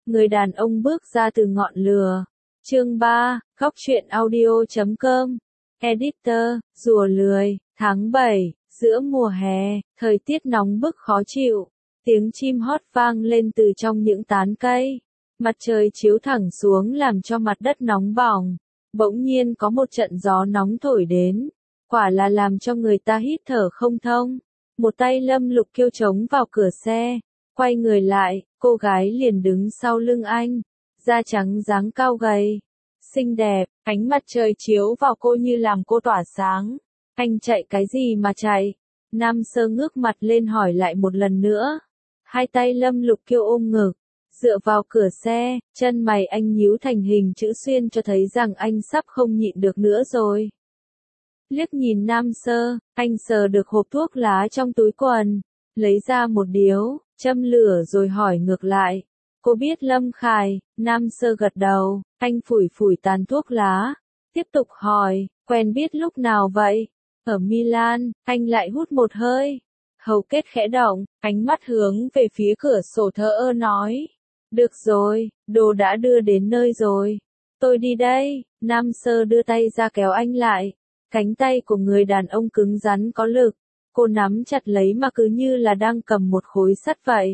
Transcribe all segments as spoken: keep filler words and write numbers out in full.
Người đàn ông bước ra từ ngọn lửa. Chương ba, góc truyện audio chấm com. Editor, rùa lười, tháng bảy, giữa mùa hè, thời tiết nóng bức khó chịu. Tiếng chim hót vang lên từ trong những tán cây. Mặt trời chiếu thẳng xuống làm cho mặt đất nóng bỏng. Bỗng nhiên có một trận gió nóng thổi đến. Quả là làm cho người ta hít thở không thông. Một tay Lâm Lục kêu trống vào cửa xe. Quay người lại, cô gái liền đứng sau lưng anh. Da trắng dáng cao gầy. Xinh đẹp, ánh mặt trời chiếu vào cô như làm cô tỏa sáng. Anh chạy cái gì mà chạy? Nam Sơ ngước mặt lên hỏi lại một lần nữa. Hai tay Lâm Lục kêu ôm ngực. Dựa vào cửa xe, chân mày anh nhíu thành hình chữ xuyên cho thấy rằng anh sắp không nhịn được nữa rồi. Liếc nhìn Nam Sơ, anh sờ được hộp thuốc lá trong túi quần. Lấy ra một điếu, châm lửa rồi hỏi ngược lại. Cô biết Lâm Khải? Nam Sơ gật đầu, anh phủi phủi tàn thuốc lá. Tiếp tục hỏi, quen biết lúc nào vậy? Ở Milan, anh lại hút một hơi. Hầu kết khẽ động, ánh mắt hướng về phía cửa sổ thờ ơ nói. Được rồi, đồ đã đưa đến nơi rồi. Tôi đi đây. Nam Sơ đưa tay ra kéo anh lại. Cánh tay của người đàn ông cứng rắn có lực. Cô nắm chặt lấy mà cứ như là đang cầm một khối sắt vậy.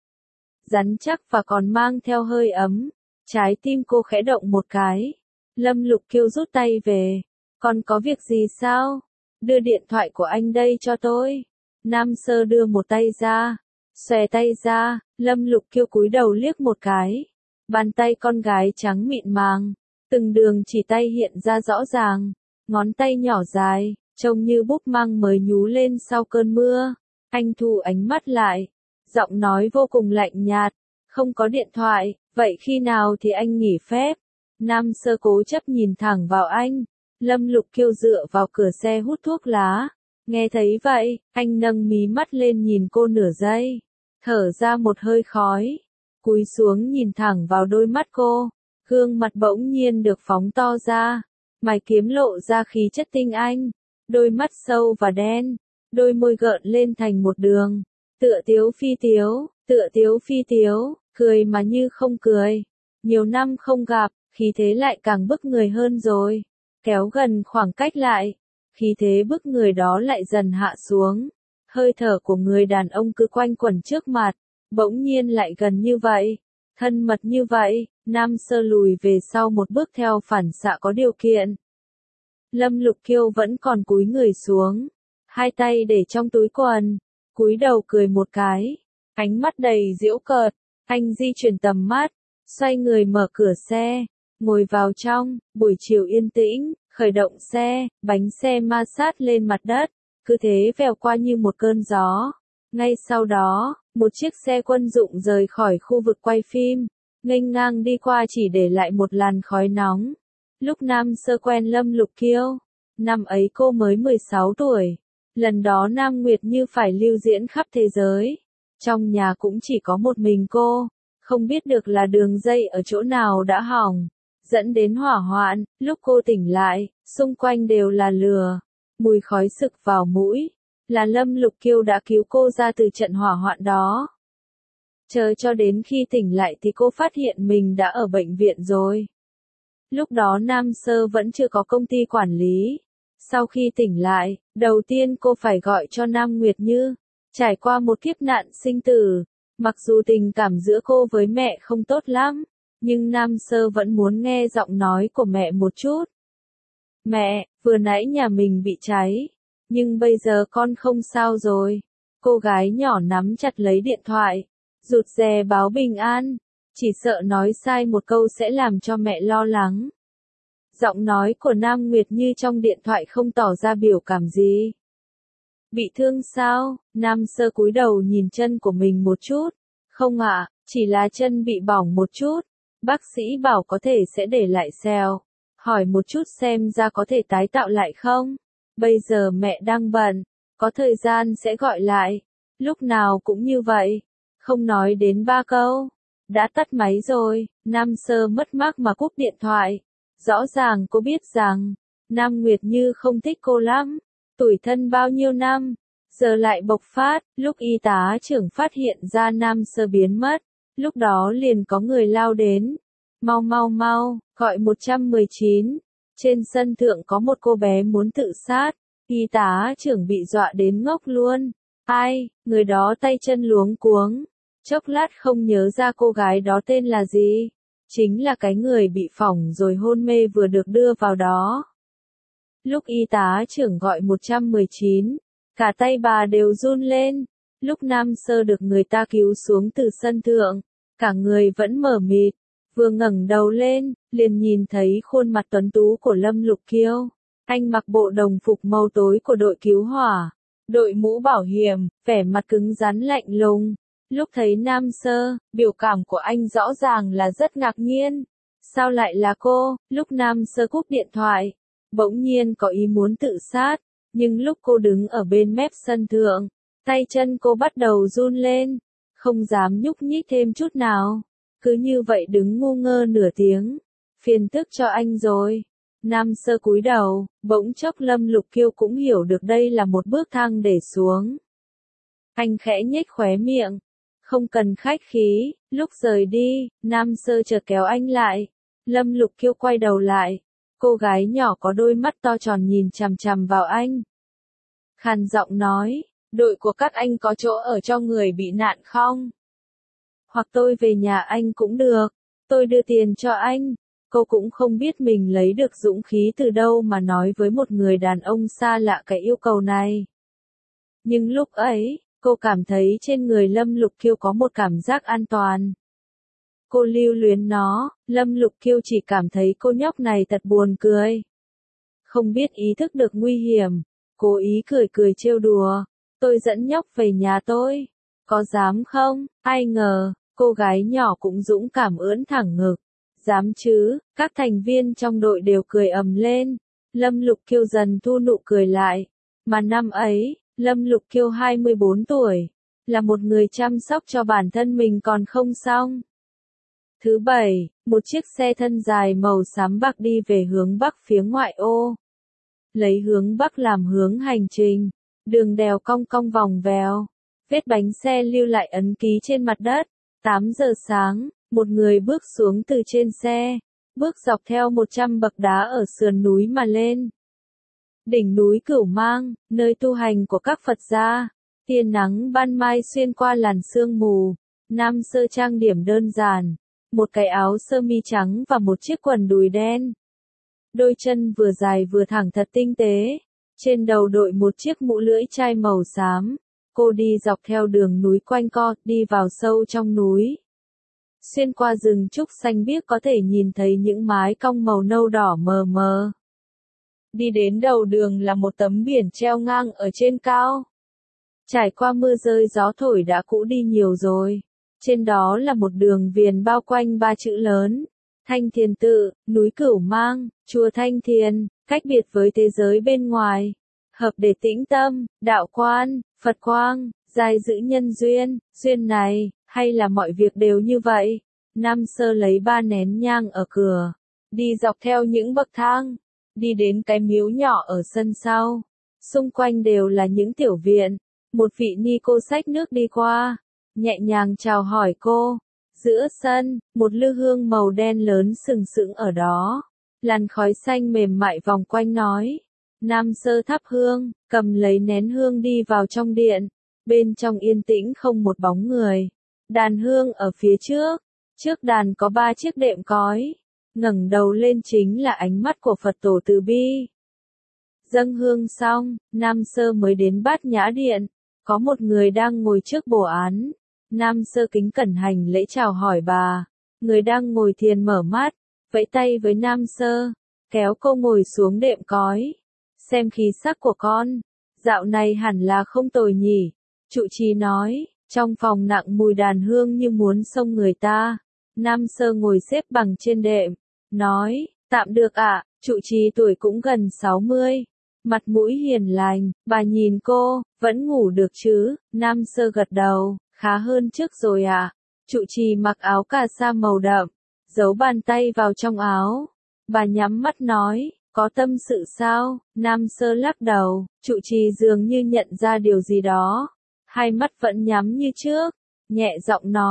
Rắn chắc và còn mang theo hơi ấm. Trái tim cô khẽ động một cái. Lâm Lục kêu rút tay về. Còn có việc gì sao? Đưa điện thoại của anh đây cho tôi. Nam Sơ đưa một tay ra. Xòe tay ra, Lâm Lục kêu cúi đầu liếc một cái. Bàn tay con gái trắng mịn màng. Từng đường chỉ tay hiện ra rõ ràng. Ngón tay nhỏ dài, trông như búp măng mới nhú lên sau cơn mưa. Anh thu ánh mắt lại. Giọng nói vô cùng lạnh nhạt. Không có điện thoại, vậy khi nào thì anh nghỉ phép? Nam Sơ cố chấp nhìn thẳng vào anh. Lâm Lục kêu dựa vào cửa xe hút thuốc lá. Nghe thấy vậy, anh nâng mí mắt lên nhìn cô nửa giây. Thở ra một hơi khói. Cúi xuống nhìn thẳng vào đôi mắt cô. Gương mặt bỗng nhiên được phóng to ra. Mày kiếm lộ ra khí chất tinh anh. Đôi mắt sâu và đen. Đôi môi gợn lên thành một đường. Tựa tiếu phi tiếu, tựa tiếu phi tiếu, cười mà như không cười. Nhiều năm không gặp, khí thế lại càng bức người hơn rồi. Kéo gần khoảng cách lại. Khí thế bức người đó lại dần hạ xuống. Hơi thở của người đàn ông cứ quanh quẩn trước mặt. Bỗng nhiên lại gần như vậy. Thân mật như vậy. Nam Sơ lùi về sau một bước theo phản xạ có điều kiện. Lâm Lục Kiêu vẫn còn cúi người xuống. Hai tay để trong túi quần. Cúi đầu cười một cái. Ánh mắt đầy giễu cợt. Anh di chuyển tầm mắt. Xoay người mở cửa xe. Ngồi vào trong. Buổi chiều yên tĩnh. Khởi động xe. Bánh xe ma sát lên mặt đất. Cứ thế vèo qua như một cơn gió. Ngay sau đó, một chiếc xe quân dụng rời khỏi khu vực quay phim. Nghênh ngang đi qua chỉ để lại một làn khói nóng. Lúc Nam Sơ quen Lâm Lục Kiêu. Năm ấy cô mới mười sáu tuổi. Lần đó Nam Nguyệt như phải lưu diễn khắp thế giới. Trong nhà cũng chỉ có một mình cô. Không biết được là đường dây ở chỗ nào đã hỏng. Dẫn đến hỏa hoạn. Lúc cô tỉnh lại, xung quanh đều là lửa. Mùi khói sực vào mũi. Là Lâm Lục Kiêu đã cứu cô ra từ trận hỏa hoạn đó. Chờ cho đến khi tỉnh lại thì cô phát hiện mình đã ở bệnh viện rồi. Lúc đó Nam Sơ vẫn chưa có công ty quản lý. Sau khi tỉnh lại, đầu tiên cô phải gọi cho Nam Nguyệt Như. Trải qua một kiếp nạn sinh tử. Mặc dù tình cảm giữa cô với mẹ không tốt lắm. Nhưng Nam Sơ vẫn muốn nghe giọng nói của mẹ một chút. Mẹ, vừa nãy nhà mình bị cháy. Nhưng bây giờ con không sao rồi. Cô gái nhỏ nắm chặt lấy điện thoại. Rụt rè báo bình an. Chỉ sợ nói sai một câu sẽ làm cho mẹ lo lắng. Giọng nói của Nam Nguyệt Như trong điện thoại không tỏ ra biểu cảm gì. Bị thương sao? Nam Sơ cúi đầu nhìn chân của mình một chút. Không ạ, chỉ là chân bị bỏng một chút. Bác sĩ bảo có thể sẽ để lại sẹo. Hỏi một chút xem ra có thể tái tạo lại không? Bây giờ mẹ đang bận. Có thời gian sẽ gọi lại. Lúc nào cũng như vậy. Không nói đến ba câu. Đã tắt máy rồi. Nam Sơ mất mát mà cúp điện thoại. Rõ ràng cô biết rằng. Nam Nguyệt Như không thích cô lắm. Tủi thân bao nhiêu năm. Giờ lại bộc phát. Lúc y tá trưởng phát hiện ra Nam Sơ biến mất. Lúc đó liền có người lao đến. Mau mau mau, gọi một một chín. Trên sân thượng có một cô bé muốn tự sát. Y tá trưởng bị dọa đến ngốc luôn. Ai, người đó tay chân luống cuống. Chốc lát không nhớ ra cô gái đó tên là gì. Chính là cái người bị phỏng rồi hôn mê vừa được đưa vào đó. Lúc y tá trưởng gọi một một chín, cả tay bà đều run lên. Lúc Nam Sơ được người ta cứu xuống từ sân thượng, cả người vẫn mờ mịt, vừa ngẩng đầu lên, liền nhìn thấy khuôn mặt tuấn tú của Lâm Lục Kiêu. Anh mặc bộ đồng phục màu tối của đội cứu hỏa, đội mũ bảo hiểm, vẻ mặt cứng rắn lạnh lùng. Lúc thấy Nam Sơ, biểu cảm của anh rõ ràng là rất ngạc nhiên. Sao lại là cô? Lúc Nam Sơ cúp điện thoại, bỗng nhiên có ý muốn tự sát, nhưng lúc cô đứng ở bên mép sân thượng, tay chân cô bắt đầu run lên, không dám nhúc nhích thêm chút nào. Cứ như vậy đứng ngu ngơ nửa tiếng, phiền tức cho anh rồi. Nam Sơ cúi đầu, bỗng chốc Lâm Lục Kiêu cũng hiểu được đây là một bước thang để xuống. Anh khẽ nhếch khóe miệng, không cần khách khí. Lúc rời đi, Nam Sơ chợt kéo anh lại. Lâm Lục Kiêu quay đầu lại, cô gái nhỏ có đôi mắt to tròn nhìn chằm chằm vào anh. Khàn giọng nói, đội của các anh có chỗ ở cho người bị nạn không? Hoặc tôi về nhà anh cũng được, tôi đưa tiền cho anh. Cô cũng không biết mình lấy được dũng khí từ đâu mà nói với một người đàn ông xa lạ cái yêu cầu này. Nhưng lúc ấy, cô cảm thấy trên người Lâm Lục Kiêu có một cảm giác an toàn. Cô lưu luyến nó, Lâm Lục Kiêu chỉ cảm thấy cô nhóc này thật buồn cười. Không biết ý thức được nguy hiểm, cố ý cười cười trêu đùa, tôi dẫn nhóc về nhà tôi, có dám không? Ai ngờ, cô gái nhỏ cũng dũng cảm ưỡn thẳng ngực. Dám chứ, các thành viên trong đội đều cười ầm lên. Lâm Lục Kiêu dần thu nụ cười lại. Mà năm ấy, Lâm Lục Kiêu hai mươi bốn tuổi, là một người chăm sóc cho bản thân mình còn không xong. Thứ bảy, một chiếc xe thân dài màu xám bạc đi về hướng bắc phía ngoại ô. Lấy hướng bắc làm hướng hành trình, đường đèo cong cong vòng vèo, vết bánh xe lưu lại ấn ký trên mặt đất. tám giờ sáng, một người bước xuống từ trên xe, bước dọc theo một trăm bậc đá ở sườn núi mà lên. Đỉnh núi Cửu Mang, nơi tu hành của các Phật gia. Tia nắng ban mai xuyên qua làn sương mù. Nam Sơ trang điểm đơn giản, một cái áo sơ mi trắng và một chiếc quần đùi đen. Đôi chân vừa dài vừa thẳng thật tinh tế. Trên đầu đội một chiếc mũ lưỡi chai màu xám. Cô đi dọc theo đường núi quanh co, đi vào sâu trong núi. Xuyên qua rừng trúc xanh biếc có thể nhìn thấy những mái cong màu nâu đỏ mờ mờ. Đi đến đầu đường là một tấm biển treo ngang ở trên cao. Trải qua mưa rơi gió thổi đã cũ đi nhiều rồi. Trên đó là một đường viền bao quanh ba chữ lớn. Thanh Thiền Tự, núi Cửu Mang, chùa Thanh Thiền, cách biệt với thế giới bên ngoài. Hợp để tĩnh tâm, đạo quan, Phật quang, giai giữ nhân duyên, duyên này, hay là mọi việc đều như vậy. Nam Sơ lấy ba nén nhang ở cửa, đi dọc theo những bậc thang, đi đến cái miếu nhỏ ở sân sau. Xung quanh đều là những tiểu viện, một vị ni cô xách nước đi qua, nhẹ nhàng chào hỏi cô. Giữa sân, một lư hương màu đen lớn sừng sững ở đó, làn khói xanh mềm mại vòng quanh nói. Nam Sơ thắp hương, cầm lấy nén hương đi vào trong điện. Bên trong yên tĩnh không một bóng người. Đàn hương ở phía trước. Trước đàn có ba chiếc đệm cói. Ngẩng đầu lên chính là ánh mắt của Phật tổ từ bi. Dâng hương xong, Nam Sơ mới đến Bát Nhã Điện. Có một người đang ngồi trước bồ án. Nam Sơ kính cẩn hành lễ chào hỏi bà. Người đang ngồi thiền mở mắt, vẫy tay với Nam Sơ, kéo cô ngồi xuống đệm cói. Xem khí sắc của con, dạo này hẳn là không tồi nhỉ. Trụ trì nói, trong phòng nặng mùi đàn hương như muốn xông người ta. Nam Sơ ngồi xếp bằng trên đệm, nói, tạm được ạ. Trụ trì tuổi cũng gần sáu mươi, mặt mũi hiền lành, bà nhìn cô, vẫn ngủ được chứ? Nam Sơ gật đầu, khá hơn trước rồi ạ. Trụ trì mặc áo cà sa màu đậm, giấu bàn tay vào trong áo. Bà nhắm mắt nói, có tâm sự sao? Nam Sơ lắc đầu, trụ trì dường như nhận ra điều gì đó. Hai mắt vẫn nhắm như trước, nhẹ giọng nói,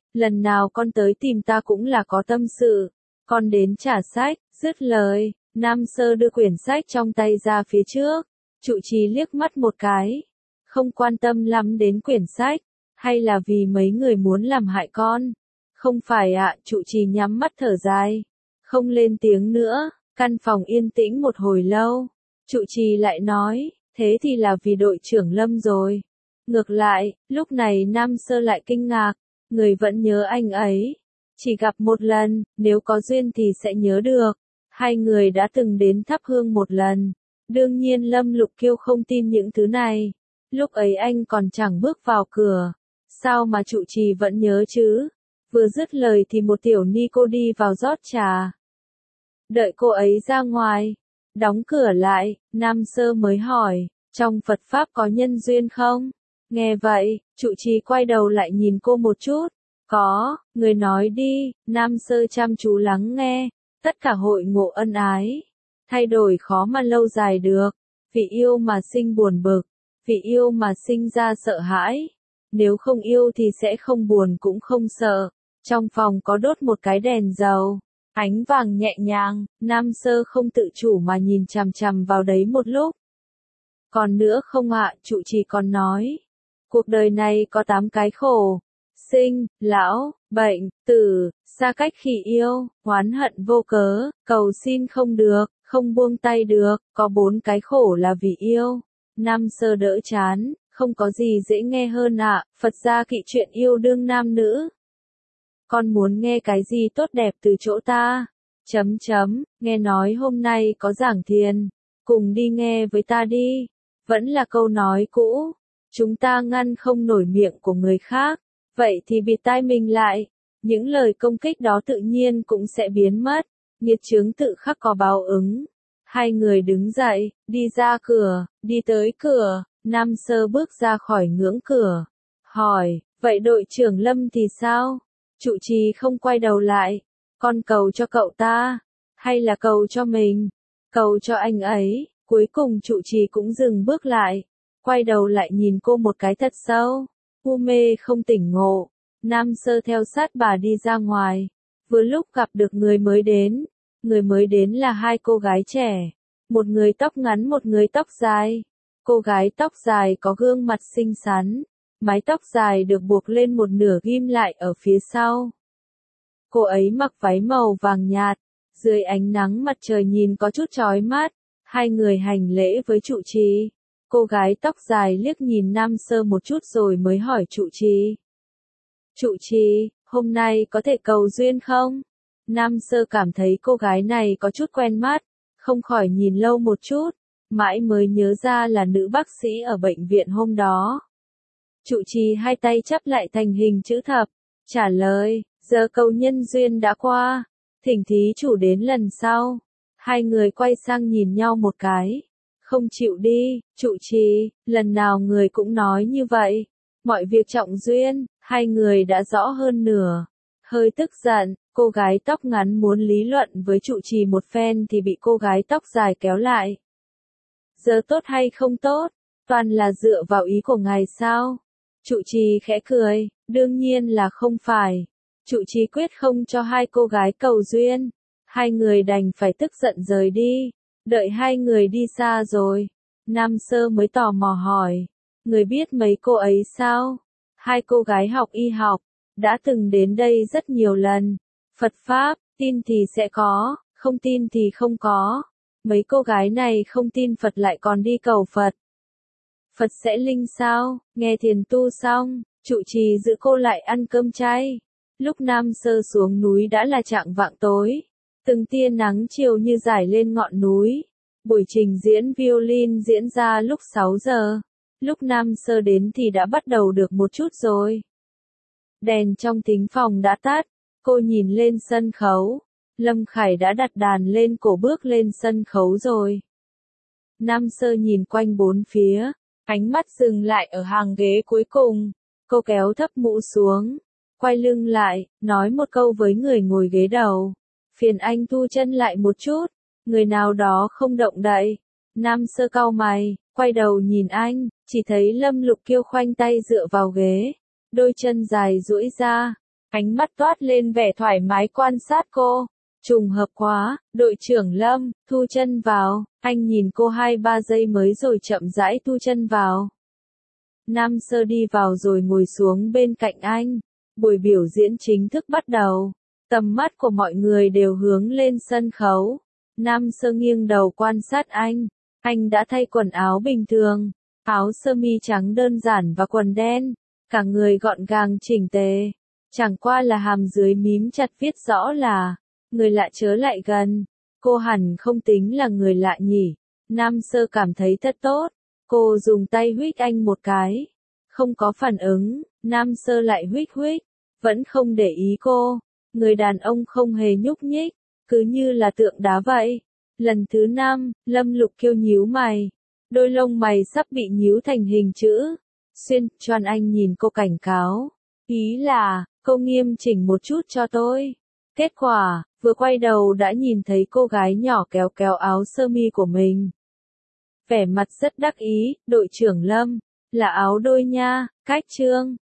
lần nào con tới tìm ta cũng là có tâm sự, con đến trả sách, dứt lời, Nam Sơ đưa quyển sách trong tay ra phía trước, trụ trì liếc mắt một cái, không quan tâm lắm đến quyển sách, hay là vì mấy người muốn làm hại con? Không phải ạ, trụ trì nhắm mắt thở dài, không lên tiếng nữa, căn phòng yên tĩnh một hồi lâu, trụ trì lại nói, thế thì là vì đội trưởng Lâm rồi. Ngược lại, lúc này Nam Sơ lại kinh ngạc, người vẫn nhớ anh ấy. Chỉ gặp một lần, nếu có duyên thì sẽ nhớ được. Hai người đã từng đến thắp hương một lần. Đương nhiên Lâm Lục Kiêu không tin những thứ này. Lúc ấy anh còn chẳng bước vào cửa. Sao mà trụ trì vẫn nhớ chứ? Vừa dứt lời thì một tiểu ni cô đi vào rót trà. Đợi cô ấy ra ngoài. Đóng cửa lại, Nam Sơ mới hỏi, trong Phật Pháp có nhân duyên không? Nghe vậy, trụ trì quay đầu lại nhìn cô một chút. Có, người nói đi, Nam Sơ chăm chú lắng nghe. Tất cả hội ngộ ân ái. Thay đổi khó mà lâu dài được. Vì yêu mà sinh buồn bực. Vì yêu mà sinh ra sợ hãi. Nếu không yêu thì sẽ không buồn cũng không sợ. Trong phòng có đốt một cái đèn dầu. Ánh vàng nhẹ nhàng, Nam Sơ không tự chủ mà nhìn chằm chằm vào đấy một lúc. Còn nữa không ạ, trụ trì còn nói. Cuộc đời này có tám cái khổ. Sinh, lão, bệnh, tử, xa cách khi yêu, oán hận vô cớ, cầu xin không được, không buông tay được, có bốn cái khổ là vì yêu. Nam Sơ đỡ chán, không có gì dễ nghe hơn ạ, Phật gia kỵ chuyện yêu đương nam nữ. Con muốn nghe cái gì tốt đẹp từ chỗ ta? Chấm chấm, nghe nói hôm nay có giảng thiền, cùng đi nghe với ta đi. Vẫn là câu nói cũ, chúng ta ngăn không nổi miệng của người khác, vậy thì bịt tai mình lại. Những lời công kích đó tự nhiên cũng sẽ biến mất, nghiệt chướng tự khắc có báo ứng. Hai người đứng dậy, đi ra cửa, đi tới cửa, Nam Sơ bước ra khỏi ngưỡng cửa, hỏi, vậy đội trưởng Lâm thì sao? Trụ trì không quay đầu lại, con cầu cho cậu ta, hay là cầu cho mình? Cầu cho anh ấy. Cuối cùng trụ trì cũng dừng bước lại, quay đầu lại nhìn cô một cái thật sâu, u mê không tỉnh ngộ. Nam Sơ theo sát bà đi ra ngoài, vừa lúc gặp được người mới đến. Người mới đến là hai cô gái trẻ, một người tóc ngắn một người tóc dài. Cô gái tóc dài có gương mặt xinh xắn, mái tóc dài được buộc lên một nửa ghim lại ở phía sau. Cô ấy mặc váy màu vàng nhạt, dưới ánh nắng mặt trời nhìn có chút chói mắt. Hai người hành lễ với trụ trì. Cô gái tóc dài liếc nhìn Nam Sơ một chút rồi mới hỏi trụ trì. Trụ trì, hôm nay có thể cầu duyên không? Nam Sơ cảm thấy cô gái này có chút quen mắt, không khỏi nhìn lâu một chút, mãi mới nhớ ra là nữ bác sĩ ở bệnh viện hôm đó. Trụ trì hai tay chắp lại thành hình chữ thập, trả lời, giờ cầu nhân duyên đã qua, thỉnh thí chủ đến lần sau. Hai người quay sang nhìn nhau một cái. Không chịu đi, trụ trì, lần nào người cũng nói như vậy. Mọi việc trọng duyên, hai người đã rõ hơn nửa. Hơi tức giận, cô gái tóc ngắn muốn lý luận với trụ trì một phen thì bị cô gái tóc dài kéo lại. Giờ tốt hay không tốt, toàn là dựa vào ý của ngài sao? Trụ trì khẽ cười, đương nhiên là không phải. Trụ trì quyết không cho hai cô gái cầu duyên. Hai người đành phải tức giận rời đi. Đợi hai người đi xa rồi, Nam Sơ mới tò mò hỏi, người biết mấy cô ấy sao? Hai cô gái học y học, đã từng đến đây rất nhiều lần. Phật Pháp, tin thì sẽ có, không tin thì không có. Mấy cô gái này không tin Phật lại còn đi cầu Phật. Phật sẽ linh sao? Nghe thiền tu xong, trụ trì giữ cô lại ăn cơm chay. Lúc Nam Sơ xuống núi đã là chạng vạng tối. Từng tia nắng chiều như rải lên ngọn núi. Buổi trình diễn violin diễn ra lúc sáu giờ. Lúc Nam Sơ đến thì đã bắt đầu được một chút rồi. Đèn trong thính phòng đã tắt. Cô nhìn lên sân khấu. Lâm Khải đã đặt đàn lên cổ bước lên sân khấu rồi. Nam Sơ nhìn quanh bốn phía. Ánh mắt dừng lại ở hàng ghế cuối cùng. Cô kéo thấp mũ xuống. Quay lưng lại, nói một câu với người ngồi ghế đầu. Phiền anh thu chân lại một chút, người nào đó không động đậy. Nam Sơ cau mày, quay đầu nhìn anh, chỉ thấy Lâm Lục Kiêu khoanh tay dựa vào ghế, đôi chân dài duỗi ra, Ánh mắt toát lên vẻ thoải mái quan sát cô. Trùng hợp quá, đội trưởng Lâm, thu chân vào. Anh nhìn cô hai ba giây mới rồi chậm rãi thu chân vào. Nam Sơ đi vào rồi ngồi xuống bên cạnh anh. Buổi biểu diễn chính thức bắt đầu. Tầm mắt của mọi người đều hướng lên sân khấu. Nam Sơ nghiêng đầu quan sát anh. Anh đã thay quần áo bình thường. Áo sơ mi trắng đơn giản và quần đen. Cả người gọn gàng chỉnh tề. Chẳng qua là hàm dưới mím chặt viết rõ là người lạ chớ lại gần. Cô hẳn không tính là người lạ nhỉ. Nam Sơ cảm thấy thật tốt. Cô dùng tay huých anh một cái. Không có phản ứng. Nam Sơ lại huých huých. Vẫn không để ý cô. Người đàn ông không hề nhúc nhích. Cứ như là tượng đá vậy. Lần thứ năm, Lâm Lục Kiêu nhíu mày. Đôi lông mày sắp bị nhíu thành hình chữ. Xuyên, choan anh nhìn cô cảnh cáo. Ý là, cô nghiêm chỉnh một chút cho tôi. Kết quả, vừa quay đầu đã nhìn thấy cô gái nhỏ kéo kéo áo sơ mi của mình. Vẻ mặt rất đắc ý, đội trưởng Lâm, là áo đôi nha, cách trương.